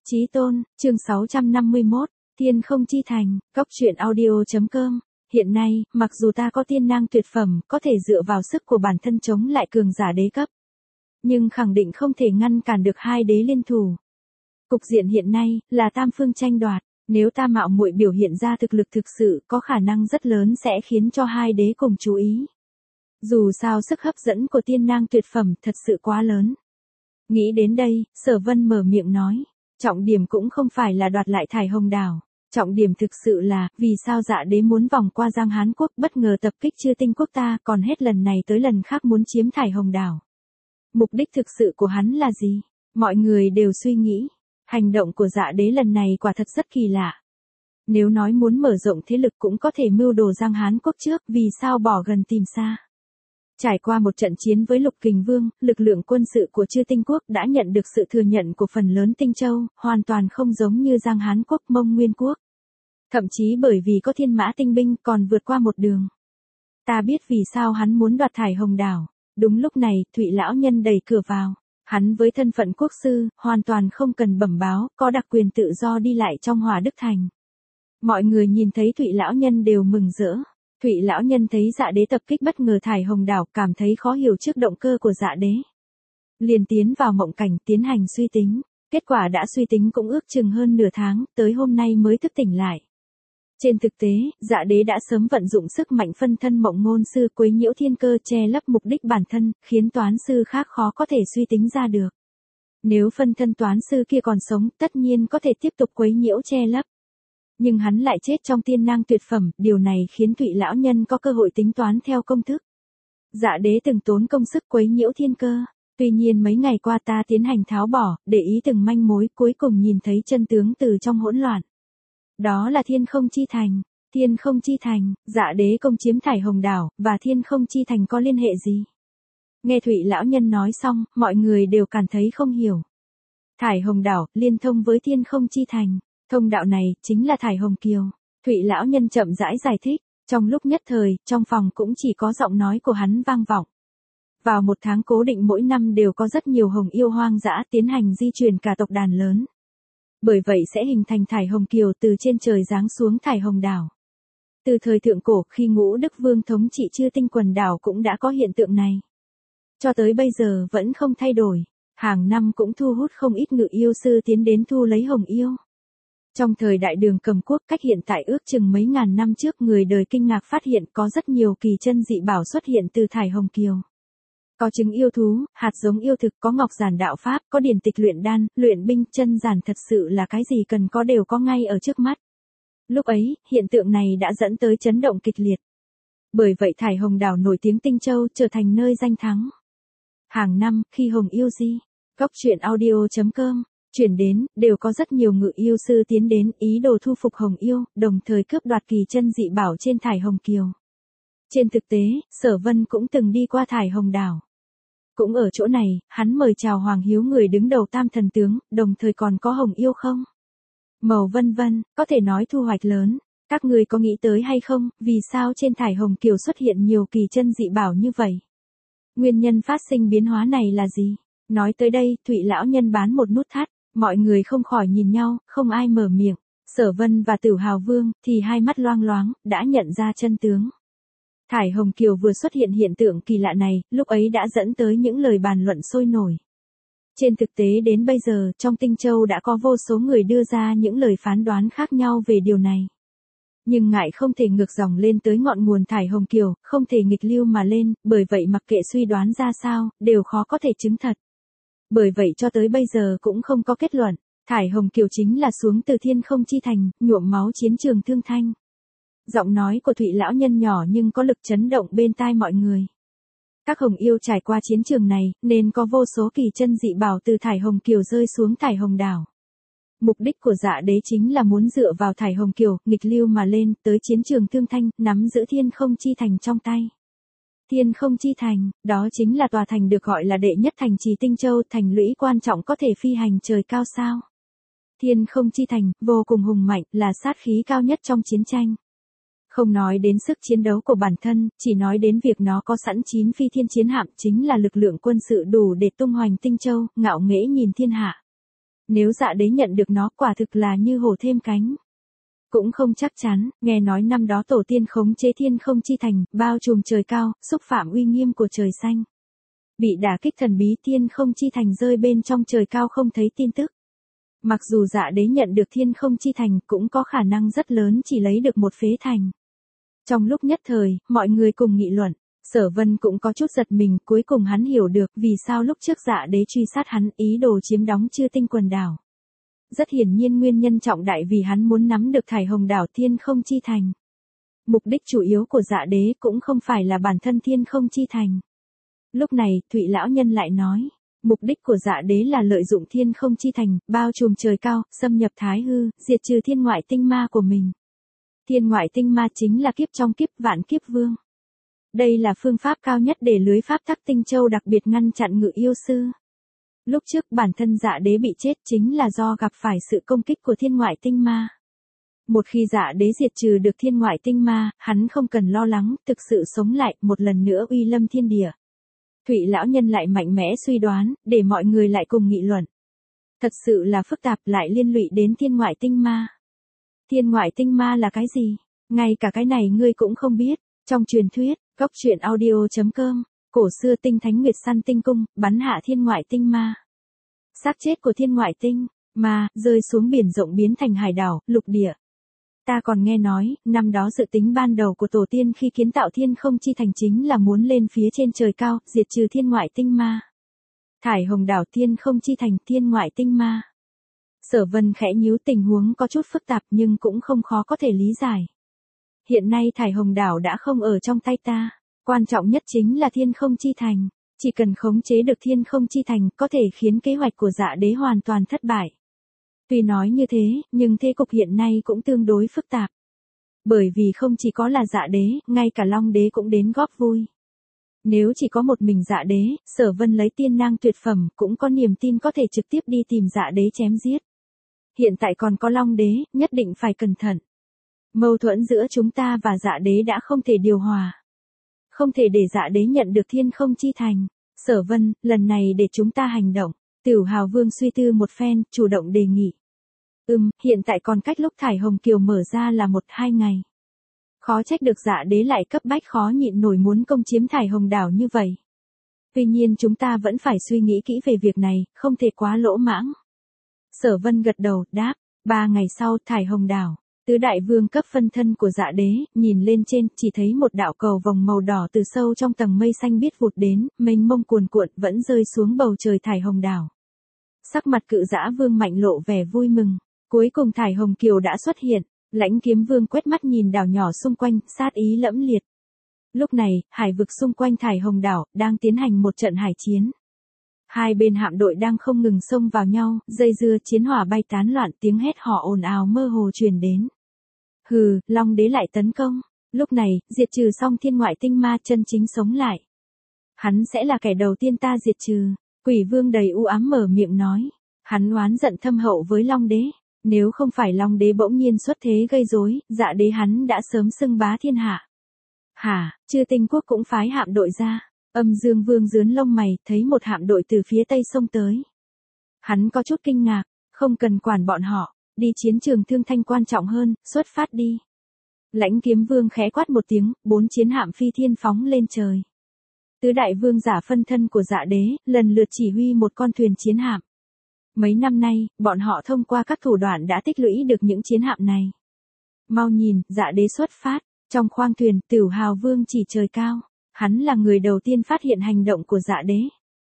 Chí tôn, chương 651, Thiên không chi thành, góc truyện audio.com. Hiện nay, mặc dù ta có tiên năng tuyệt phẩm, có thể dựa vào sức của bản thân chống lại cường giả đế cấp, nhưng khẳng định không thể ngăn cản được hai đế liên thủ. Cục diện hiện nay, là tam phương tranh đoạt, nếu ta mạo muội biểu hiện ra thực lực thực sự, có khả năng rất lớn sẽ khiến cho hai đế cùng chú ý. Dù sao sức hấp dẫn của tiên năng tuyệt phẩm thật sự quá lớn. Nghĩ đến đây, Sở Vân mở miệng nói, trọng điểm cũng không phải là đoạt lại Thải Hồng Đảo, trọng điểm thực sự là, vì sao Dạ Đế muốn vòng qua Giang Hán Quốc bất ngờ tập kích Chư Tinh Quốc ta, còn hết lần này tới lần khác muốn chiếm Thải Hồng Đảo. Mục đích thực sự của hắn là gì? Mọi người đều suy nghĩ, hành động của Dạ Đế lần này quả thật rất kỳ lạ. Nếu nói muốn mở rộng thế lực cũng có thể mưu đồ Giang Hán Quốc trước, vì sao bỏ gần tìm xa? Trải qua một trận chiến với Lục Kình Vương, lực lượng quân sự của Chư Tinh Quốc đã nhận được sự thừa nhận của phần lớn Tinh Châu, hoàn toàn không giống như Giang Hán Quốc, Mông Nguyên Quốc. Thậm chí bởi vì có Thiên Mã tinh binh còn vượt qua một đường. Ta biết vì sao hắn muốn đoạt Thải Hồng Đảo. Đúng lúc này, Thụy lão nhân đẩy cửa vào. Hắn với thân phận quốc sư, hoàn toàn không cần bẩm báo, có đặc quyền tự do đi lại trong Hòa Đức Thành. Mọi người nhìn thấy Thụy lão nhân đều mừng rỡ. Thụy lão nhân thấy Dạ Đế tập kích bất ngờ Thải Hồng Đảo, cảm thấy khó hiểu trước động cơ của Dạ Đế. Liền tiến vào mộng cảnh tiến hành suy tính, kết quả đã suy tính cũng ước chừng hơn nửa tháng, tới hôm nay mới thức tỉnh lại. Trên thực tế, Dạ Đế đã sớm vận dụng sức mạnh phân thân mộng ngôn sư quấy nhiễu thiên cơ che lấp mục đích bản thân, khiến toán sư khác khó có thể suy tính ra được. Nếu phân thân toán sư kia còn sống, tất nhiên có thể tiếp tục quấy nhiễu che lấp. Nhưng hắn lại chết trong tiên năng tuyệt phẩm, điều này khiến Thụy lão nhân có cơ hội tính toán theo công thức. Dạ Đế từng tốn công sức quấy nhiễu thiên cơ, tuy nhiên mấy ngày qua ta tiến hành tháo bỏ, để ý từng manh mối, cuối cùng nhìn thấy chân tướng từ trong hỗn loạn. Đó là Thiên không chi thành. Thiên không chi thành, Dạ Đế công chiếm Thải Hồng Đảo, và Thiên không chi thành có liên hệ gì? Nghe Thụy lão nhân nói xong, mọi người đều cảm thấy không hiểu. Thải Hồng Đảo, liên thông với Thiên không chi thành. Thông đạo này, chính là Thải Hồng Kiều. Thụy lão nhân chậm rãi giải thích, trong lúc nhất thời, trong phòng cũng chỉ có giọng nói của hắn vang vọng. Vào một tháng cố định mỗi năm đều có rất nhiều hồng yêu hoang dã tiến hành di chuyển cả tộc đàn lớn. Bởi vậy sẽ hình thành Thải Hồng Kiều từ trên trời giáng xuống Thải Hồng Đảo. Từ thời thượng cổ khi Ngũ Đức Vương thống trị Chư Tinh quần đảo cũng đã có hiện tượng này. Cho tới bây giờ vẫn không thay đổi, hàng năm cũng thu hút không ít ngự yêu sư tiến đến thu lấy hồng yêu. Trong thời đại Đường Cầm Quốc cách hiện tại ước chừng mấy ngàn năm trước, người đời kinh ngạc phát hiện có rất nhiều kỳ chân dị bảo xuất hiện từ Thải Hồng Kiều. Có trứng yêu thú, hạt giống yêu thực, có ngọc giản đạo pháp, có điển tịch luyện đan, luyện binh, chân giản, thật sự là cái gì cần có đều có ngay ở trước mắt. Lúc ấy, hiện tượng này đã dẫn tới chấn động kịch liệt. Bởi vậy Thải Hồng Đảo nổi tiếng Tinh Châu trở thành nơi danh thắng. Hàng năm, khi hồng yêu di, góc truyện audio.com chuyển đến, đều có rất nhiều ngự yêu sư tiến đến ý đồ thu phục hồng yêu, đồng thời cướp đoạt kỳ chân dị bảo trên Thải Hồng Kiều. Trên thực tế, Sở Vân cũng từng đi qua Thải Hồng Đảo. Cũng ở chỗ này, hắn mời chào Hoàng Hiếu, người đứng đầu Tam Thần Tướng, đồng thời còn có hồng yêu không? Màu vân vân, có thể nói thu hoạch lớn. Các người có nghĩ tới hay không, vì sao trên Thải Hồng Kiều xuất hiện nhiều kỳ chân dị bảo như vậy? Nguyên nhân phát sinh biến hóa này là gì? Nói tới đây, Thụy lão nhân bán một nút thắt, mọi người không khỏi nhìn nhau, không ai mở miệng. Sở Vân và Tử Hào Vương thì hai mắt loang loáng, đã nhận ra chân tướng. Thải Hồng Kiều vừa xuất hiện hiện tượng kỳ lạ này, lúc ấy đã dẫn tới những lời bàn luận sôi nổi. Trên thực tế đến bây giờ, trong Tinh Châu đã có vô số người đưa ra những lời phán đoán khác nhau về điều này. Nhưng ngại không thể ngược dòng lên tới ngọn nguồn Thải Hồng Kiều, không thể nghịch lưu mà lên, bởi vậy mặc kệ suy đoán ra sao, đều khó có thể chứng thật. Bởi vậy cho tới bây giờ cũng không có kết luận, Thải Hồng Kiều chính là xuống từ Thiên không chi thành, nhuộm máu chiến trường Thương Thanh. Giọng nói của Thụy lão nhân nhỏ nhưng có lực chấn động bên tai mọi người. Các hồng yêu trải qua chiến trường này, nên có vô số kỳ chân dị bảo từ Thải Hồng Kiều rơi xuống Thải Hồng Đảo. Mục đích của Dạ Đế chính là muốn dựa vào Thải Hồng Kiều, nghịch lưu mà lên, tới chiến trường Thương Thanh, nắm giữ Thiên không chi thành trong tay. Thiên không chi thành, đó chính là tòa thành được gọi là đệ nhất thành trì Tinh Châu, thành lũy quan trọng có thể phi hành trời cao sao. Thiên không chi thành, vô cùng hùng mạnh, là sát khí cao nhất trong chiến tranh. Không nói đến sức chiến đấu của bản thân, chỉ nói đến việc nó có sẵn 9 phi thiên chiến hạm, chính là lực lượng quân sự đủ để tung hoành Tinh Châu, ngạo nghễ nhìn thiên hạ. Nếu dạ đế nhận được nó quả thực là như hổ thêm cánh. Cũng không chắc chắn, nghe nói năm đó tổ tiên khống chế thiên không chi thành, bao trùm trời cao, xúc phạm uy nghiêm của trời xanh. Bị đả kích thần bí thiên không chi thành rơi bên trong trời cao không thấy tin tức. Mặc dù dạ đế nhận được thiên không chi thành cũng có khả năng rất lớn chỉ lấy được một phế thành. Trong lúc nhất thời, mọi người cùng nghị luận, Sở Vân cũng có chút giật mình, cuối cùng hắn hiểu được vì sao lúc trước dạ đế truy sát hắn ý đồ chiếm đóng Chư Tinh quần đảo. Rất hiển nhiên nguyên nhân trọng đại vì hắn muốn nắm được Thải Hồng đảo thiên không chi thành. Mục đích chủ yếu của dạ đế cũng không phải là bản thân thiên không chi thành. Lúc này, Thụy lão nhân lại nói, mục đích của dạ đế là lợi dụng thiên không chi thành, bao trùm trời cao, xâm nhập thái hư, diệt trừ thiên ngoại tinh ma của mình. Thiên ngoại tinh ma chính là kiếp trong kiếp vạn kiếp vương. Đây là phương pháp cao nhất để lưới pháp tắc tinh châu đặc biệt ngăn chặn Ngự yêu sư. Lúc trước bản thân dạ đế bị chết chính là do gặp phải sự công kích của thiên ngoại tinh ma. Một khi dạ đế diệt trừ được thiên ngoại tinh ma, hắn không cần lo lắng, thực sự sống lại, một lần nữa uy lâm thiên địa. Thụy lão nhân lại mạnh mẽ suy đoán, để mọi người lại cùng nghị luận. Thật sự là phức tạp, lại liên lụy đến thiên ngoại tinh ma. Thiên ngoại tinh ma là cái gì? Ngay cả cái này ngươi cũng không biết. Trong truyền thuyết, góc truyện audio.com, cổ xưa tinh thánh nguyệt săn tinh cung, bắn hạ thiên ngoại tinh ma. Xác chết của thiên ngoại tinh ma rơi xuống biển rộng biến thành hải đảo, lục địa. Ta còn nghe nói, năm đó dự tính ban đầu của tổ tiên khi kiến tạo thiên không chi thành chính là muốn lên phía trên trời cao, diệt trừ thiên ngoại tinh ma. Thải Hồng đảo thiên không chi thành thiên ngoại tinh ma. Sở Vân khẽ nhíu, tình huống có chút phức tạp nhưng cũng không khó có thể lý giải. Hiện nay Thải Hồng đảo đã không ở trong tay ta, quan trọng nhất chính là thiên không chi thành. Chỉ cần khống chế được thiên không chi thành có thể khiến kế hoạch của dạ đế hoàn toàn thất bại. Tuy nói như thế, nhưng thế cục hiện nay cũng tương đối phức tạp. Bởi vì không chỉ có là dạ đế, ngay cả Long đế cũng đến góp vui. Nếu chỉ có một mình dạ đế, Sở Vân lấy tiên nang tuyệt phẩm cũng có niềm tin có thể trực tiếp đi tìm dạ đế chém giết. Hiện tại còn có Long đế, nhất định phải cẩn thận. Mâu thuẫn giữa chúng ta và dạ đế đã không thể điều hòa. Không thể để dạ đế nhận được thiên không chi thành. Sở Vân, lần này để chúng ta hành động. Tiểu Hào Vương suy tư một phen, chủ động đề nghị. Hiện tại còn cách lúc Thải Hồng Kiều mở ra là 1-2 ngày. Khó trách được dạ đế lại cấp bách khó nhịn nổi muốn công chiếm Thải Hồng đảo như vậy. Tuy nhiên chúng ta vẫn phải suy nghĩ kỹ về việc này, không thể quá lỗ mãng. Sở Vân gật đầu, đáp, 3 ngày sau Thải Hồng đảo. Tứ đại vương cấp phân thân của dạ đế, nhìn lên trên, chỉ thấy một đạo cầu vòng màu đỏ từ sâu trong tầng mây xanh biếc vụt đến, mênh mông cuồn cuộn vẫn rơi xuống bầu trời Thải Hồng đảo. Sắc mặt Cự Dã Vương mạnh lộ vẻ vui mừng, cuối cùng Thải Hồng Kiều đã xuất hiện, Lãnh Kiếm Vương quét mắt nhìn đảo nhỏ xung quanh, sát ý lẫm liệt. Lúc này, hải vực xung quanh Thải Hồng đảo đang tiến hành một trận hải chiến. Hai bên hạm đội đang không ngừng xông vào nhau, dây dưa chiến hỏa bay tán loạn, tiếng hét họ ồn ào mơ hồ truyền đến. Hừ, Long đế lại tấn công. Lúc này, diệt trừ xong thiên ngoại tinh ma chân chính sống lại. Hắn sẽ là kẻ đầu tiên ta diệt trừ. Quỷ Vương đầy u ám mở miệng nói. Hắn oán giận thâm hậu với Long đế. Nếu không phải Long đế bỗng nhiên xuất thế gây rối, dạ đế hắn đã sớm xưng bá thiên hạ. Hả, Chư Tinh quốc cũng phái hạm đội ra. Âm Dương Vương rướn lông mày, thấy một hạm đội từ phía tây sông tới. Hắn có chút kinh ngạc, không cần quản bọn họ, đi chiến trường Thương Thanh quan trọng hơn, xuất phát đi. Lãnh Kiếm Vương khẽ quát một tiếng, 4 chiến hạm phi thiên phóng lên trời. Tứ đại vương giả phân thân của dạ đế, lần lượt chỉ huy một con thuyền chiến hạm. Mấy năm nay, bọn họ thông qua các thủ đoạn đã tích lũy được những chiến hạm này. Mau nhìn, dạ đế xuất phát, trong khoang thuyền, Tiểu Hào Vương chỉ trời cao. Hắn là người đầu tiên phát hiện hành động của dạ đế.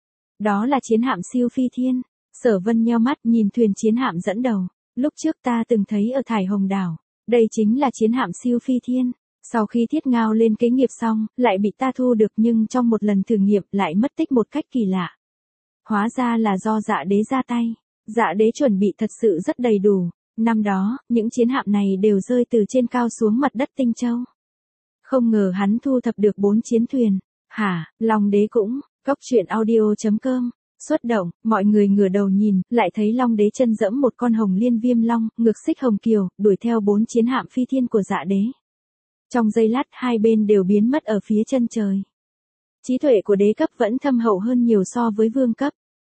Đó là chiến hạm siêu phi thiên. Sở Vân nheo mắt nhìn thuyền chiến hạm dẫn đầu. Lúc trước ta từng thấy ở Thải Hồng đảo. Đây chính là chiến hạm siêu phi thiên. Sau khi Thiết Ngao lên kế nghiệp xong, lại bị ta thu được nhưng trong một lần thử nghiệm lại mất tích một cách kỳ lạ. Hóa ra là do dạ đế ra tay. Dạ đế chuẩn bị thật sự rất đầy đủ. Năm đó, những chiến hạm này đều rơi từ trên cao xuống mặt đất Tinh Châu. Không ngờ hắn thu thập được 4 chiến thuyền. Hả, Long đế cũng, góc truyện audio.com. Xuất động, mọi người ngửa đầu nhìn, lại thấy Long đế chân dẫm một con hồng liên viêm long, ngược xích hồng kiều, đuổi theo 4 chiến hạm phi thiên của dạ đế. Trong giây lát hai bên đều biến mất ở phía chân trời. Trí tuệ của đế cấp vẫn thâm hậu hơn nhiều so với vương cấp.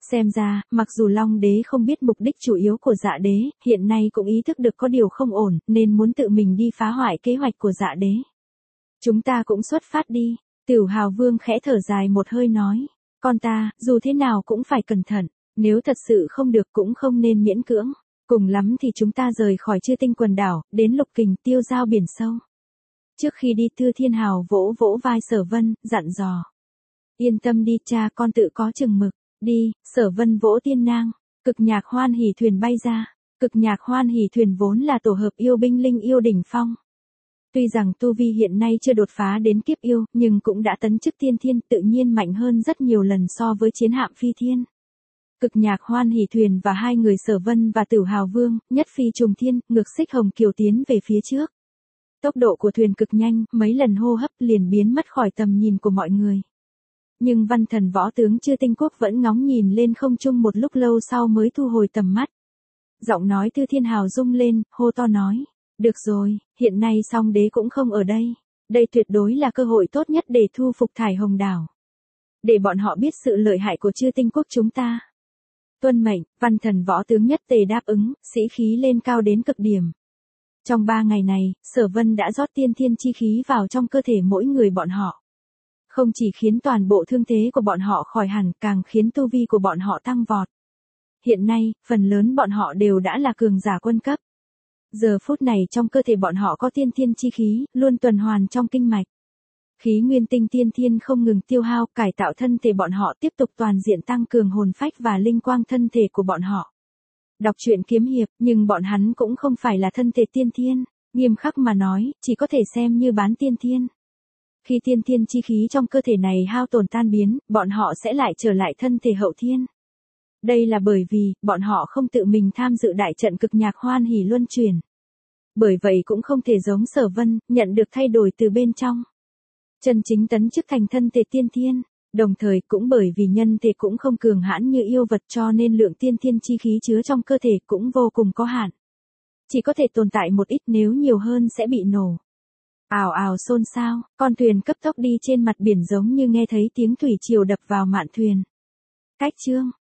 Xem ra, mặc dù Long Đế không biết mục đích chủ yếu của Dạ Đế, hiện nay cũng ý thức được có điều không ổn, nên muốn tự mình đi phá hoại kế hoạch của Dạ Đế. Chúng ta cũng xuất phát đi. Tửu Hào Vương khẽ thở dài một hơi nói. Con ta, dù thế nào cũng phải cẩn thận, nếu thật sự không được cũng không nên miễn cưỡng. Cùng lắm thì chúng ta rời khỏi Chư Tinh quần đảo, đến Lục Kình tiêu giao biển sâu. Trước khi đi Thư Thiên Hào vỗ vỗ vai Sở Vân, dặn dò. Yên tâm đi cha, con tự có chừng mực. Đi, Sở Vân vỗ tiên nang. Cực nhạc hoan hỉ thuyền bay ra. Cực nhạc hoan hỉ thuyền vốn là tổ hợp yêu binh linh yêu đỉnh phong. Tuy rằng tu vi hiện nay chưa đột phá đến kiếp yêu, nhưng cũng đã tấn chức tiên thiên, tự nhiên mạnh hơn rất nhiều lần so với chiến hạm phi thiên. Cực nhạc hoan hỉ thuyền và hai người Sở Vân và Tửu Hào Vương, nhất phi trùng thiên, ngược xích hồng kiều tiến về phía trước. Tốc độ của thuyền cực nhanh, mấy lần hô hấp liền biến mất khỏi tầm nhìn của mọi người. Nhưng Văn Thần võ tướng Chư Tinh Quốc vẫn ngóng nhìn lên không trung một lúc lâu sau mới thu hồi tầm mắt. Giọng nói Thư Thiên Hào rung lên, hô to nói. Được rồi, hiện nay Song Đế cũng không ở đây. Đây tuyệt đối là cơ hội tốt nhất để thu phục Thải Hồng Đảo. Để bọn họ biết sự lợi hại của Chư Tinh Quốc chúng ta. Tuân mệnh, Văn Thần võ tướng nhất tề đáp ứng, sĩ khí lên cao đến cực điểm. Trong 3 ngày này, Sở Vân đã rót tiên thiên chi khí vào trong cơ thể mỗi người bọn họ. Không chỉ khiến toàn bộ thương thế của bọn họ khỏi hẳn, càng khiến tu vi của bọn họ tăng vọt. Hiện nay, phần lớn bọn họ đều đã là cường giả quân cấp. Giờ phút này trong cơ thể bọn họ có tiên thiên chi khí, luôn tuần hoàn trong kinh mạch. Khí nguyên tinh tiên thiên không ngừng tiêu hao, cải tạo thân thể bọn họ, tiếp tục toàn diện tăng cường hồn phách và linh quang thân thể của bọn họ. Đọc truyện kiếm hiệp, nhưng bọn hắn cũng không phải là thân thể tiên thiên, nghiêm khắc mà nói, chỉ có thể xem như bán tiên thiên. Khi tiên thiên chi khí trong cơ thể này hao tổn tan biến, bọn họ sẽ lại trở lại thân thể hậu thiên. Đây là bởi vì, bọn họ không tự mình tham dự đại trận cực nhạc hoan hỉ luân chuyển. Bởi vậy cũng không thể giống Sở Vân, nhận được thay đổi từ bên trong. Chân chính tấn chức thành thân thể tiên thiên, đồng thời cũng bởi vì nhân thể cũng không cường hãn như yêu vật cho nên lượng tiên thiên chi khí chứa trong cơ thể cũng vô cùng có hạn. Chỉ có thể tồn tại một ít, nếu nhiều hơn sẽ bị nổ. Ào ào xôn xao, con thuyền cấp tốc đi trên mặt biển giống như nghe thấy tiếng thủy triều đập vào mạn thuyền. Cách chương